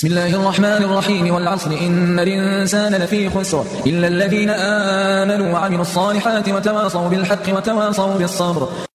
بسم الله الرحمن الرحيم والعصر إن الإنسان لفي خسر إلا الذين آمنوا وعملوا الصالحات وتواصوا بالحق وتواصوا بالصبر